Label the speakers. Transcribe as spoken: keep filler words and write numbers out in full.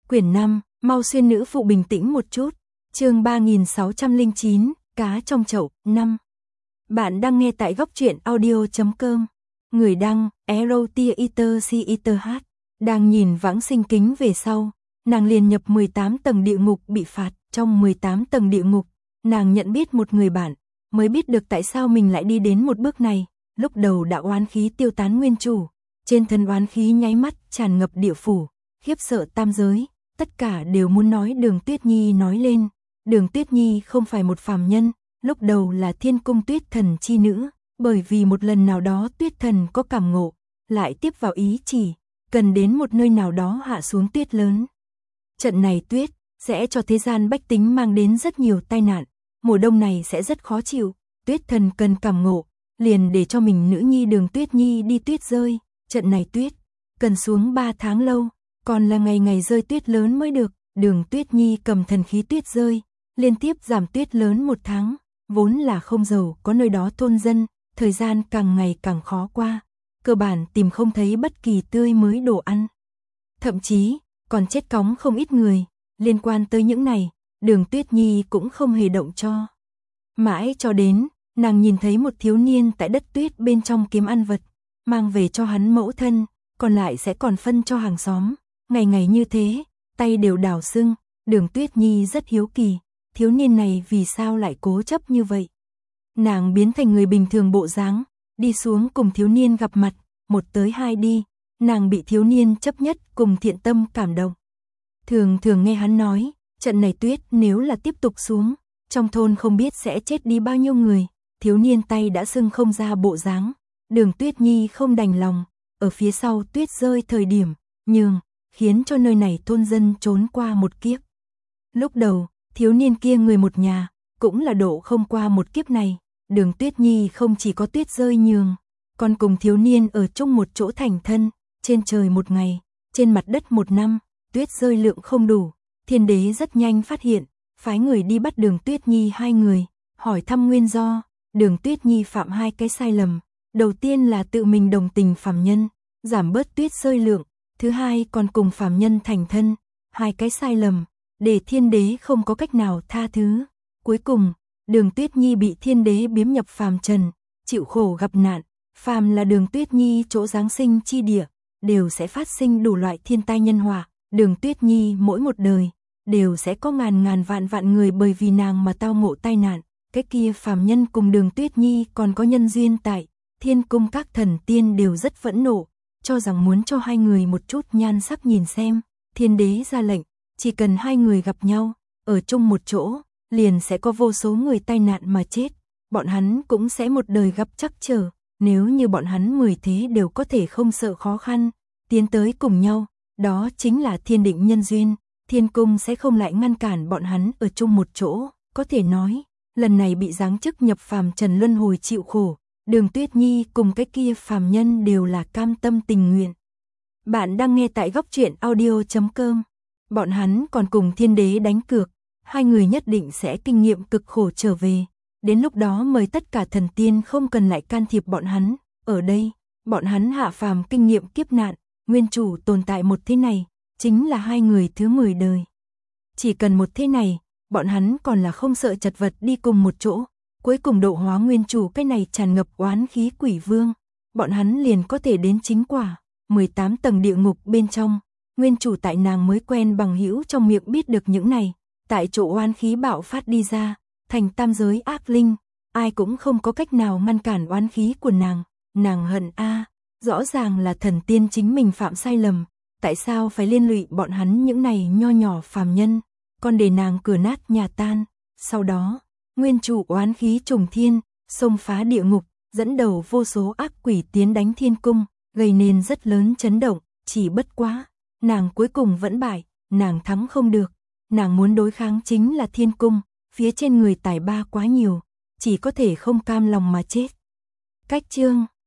Speaker 1: Quyển năm, mau xuyên nữ phụ bình tĩnh một chút. Chương ba nghìn sáu trăm lẻ chín, cá trong chậu, năm. Bạn đang nghe tại góc truyện audio chấm com. Người đăng, Erotiater đang nhìn vãng sinh kính về sau, nàng liền nhập mười tám tầng địa ngục bị phạt. Trong mười tám tầng địa ngục, nàng nhận biết một người bạn, mới biết được tại sao mình lại đi đến một bước này. Lúc đầu đã oán khí tiêu tán nguyên chủ, trên thân oán khí nháy mắt tràn ngập địa phủ, khiếp sợ tam giới, tất cả đều muốn nói Đường Tuyết Nhi nói lên. Đường Tuyết Nhi không phải một phàm nhân, lúc đầu là Thiên Cung Tuyết Thần chi nữ, bởi vì một lần nào đó Tuyết Thần có cảm ngộ, lại tiếp vào ý chỉ, cần đến một nơi nào đó hạ xuống tuyết lớn. Trận này tuyết sẽ cho thế gian bách tính mang đến rất nhiều tai nạn, mùa đông này sẽ rất khó chịu, Tuyết Thần cần cảm ngộ, liền để cho mình nữ nhi Đường Tuyết Nhi đi tuyết rơi. Trận này tuyết cần xuống ba tháng lâu, còn là ngày ngày rơi tuyết lớn mới được. Đường Tuyết Nhi cầm thần khí tuyết rơi, liên tiếp giảm tuyết lớn một tháng, vốn là không giàu có nơi đó thôn dân, thời gian càng ngày càng khó qua, cơ bản tìm không thấy bất kỳ tươi mới đồ ăn. Thậm chí, còn chết cóng không ít người, liên quan tới những này, Đường Tuyết Nhi cũng không hề động cho. Mãi cho đến, nàng nhìn thấy một thiếu niên tại đất tuyết bên trong kiếm ăn vật, mang về cho hắn mẫu thân, còn lại sẽ còn phân cho hàng xóm. Ngày ngày như thế, tay đều đào sưng, Đường Tuyết Nhi rất hiếu kỳ, thiếu niên này vì sao lại cố chấp như vậy. Nàng biến thành người bình thường bộ dáng, đi xuống cùng thiếu niên gặp mặt, một tới hai đi, nàng bị thiếu niên chấp nhất cùng thiện tâm cảm động. Thường thường nghe hắn nói, trận này tuyết nếu là tiếp tục xuống, trong thôn không biết sẽ chết đi bao nhiêu người. Thiếu niên tay đã sưng không ra bộ dáng, Đường Tuyết Nhi không đành lòng, ở phía sau tuyết rơi thời điểm, nhường, khiến cho nơi này thôn dân trốn qua một kiếp. Lúc đầu, thiếu niên kia người một nhà, cũng là độ không qua một kiếp này. Đường Tuyết Nhi không chỉ có tuyết rơi nhường, còn cùng thiếu niên ở chung một chỗ thành thân, trên trời một ngày, trên mặt đất một năm, tuyết rơi lượng không đủ. Thiên đế rất nhanh phát hiện, phái người đi bắt Đường Tuyết Nhi hai người, hỏi thăm nguyên do. Đường Tuyết Nhi phạm hai cái sai lầm, đầu tiên là tự mình đồng tình phàm nhân, giảm bớt tuyết rơi lượng, thứ hai còn cùng phàm nhân thành thân, hai cái sai lầm, để thiên đế không có cách nào tha thứ. Cuối cùng, Đường Tuyết Nhi bị thiên đế biếm nhập phàm trần, chịu khổ gặp nạn, phàm là Đường Tuyết Nhi chỗ giáng sinh chi địa, đều sẽ phát sinh đủ loại thiên tai nhân họa. Đường Tuyết Nhi mỗi một đời, đều sẽ có ngàn ngàn vạn vạn người bởi vì nàng mà tao ngộ tai nạn. Cái kia phàm nhân cùng Đường Tuyết Nhi còn có nhân duyên tại Thiên Cung, các thần tiên đều rất phẫn nộ, cho rằng muốn cho hai người một chút nhan sắc nhìn xem. Thiên đế ra lệnh, chỉ cần hai người gặp nhau, ở chung một chỗ, liền sẽ có vô số người tai nạn mà chết. Bọn hắn cũng sẽ một đời gặp trắc trở, nếu như bọn hắn mười thế đều có thể không sợ khó khăn, tiến tới cùng nhau, đó chính là thiên định nhân duyên, Thiên Cung sẽ không lại ngăn cản bọn hắn ở chung một chỗ. Có thể nói, lần này bị giáng chức nhập phàm trần luân hồi chịu khổ, Đường Tuyết Nhi cùng cái kia phàm nhân đều là cam tâm tình nguyện. Bạn đang nghe tại góc truyện audio chấm com. Bọn hắn còn cùng thiên đế đánh cược, hai người nhất định sẽ kinh nghiệm cực khổ trở về. Đến lúc đó mời tất cả thần tiên không cần lại can thiệp bọn hắn. Ở đây, bọn hắn hạ phàm kinh nghiệm kiếp nạn, nguyên chủ tồn tại một thế này, chính là hai người thứ mười đời. Chỉ cần một thế này, bọn hắn còn là không sợ chật vật đi cùng một chỗ. Cuối cùng độ hóa nguyên chủ cái này tràn ngập oán khí quỷ vương, bọn hắn liền có thể đến chính quả. mười tám tầng địa ngục bên trong, nguyên chủ tại nàng mới quen bằng hữu trong miệng biết được những này, tại chỗ oán khí bạo phát đi ra, thành tam giới ác linh, ai cũng không có cách nào ngăn cản oán khí của nàng. Nàng hận a, rõ ràng là thần tiên chính mình phạm sai lầm, tại sao phải liên lụy bọn hắn những này nho nhỏ phàm nhân, còn để nàng cửa nát nhà tan. Sau đó, nguyên chủ oán khí trùng thiên, xông phá địa ngục, dẫn đầu vô số ác quỷ tiến đánh Thiên Cung, gây nên rất lớn chấn động. Chỉ bất quá, nàng cuối cùng vẫn bại, nàng thắng không được, nàng muốn đối kháng chính là Thiên Cung, phía trên người tài ba quá nhiều, chỉ có thể không cam lòng mà chết. Cách chương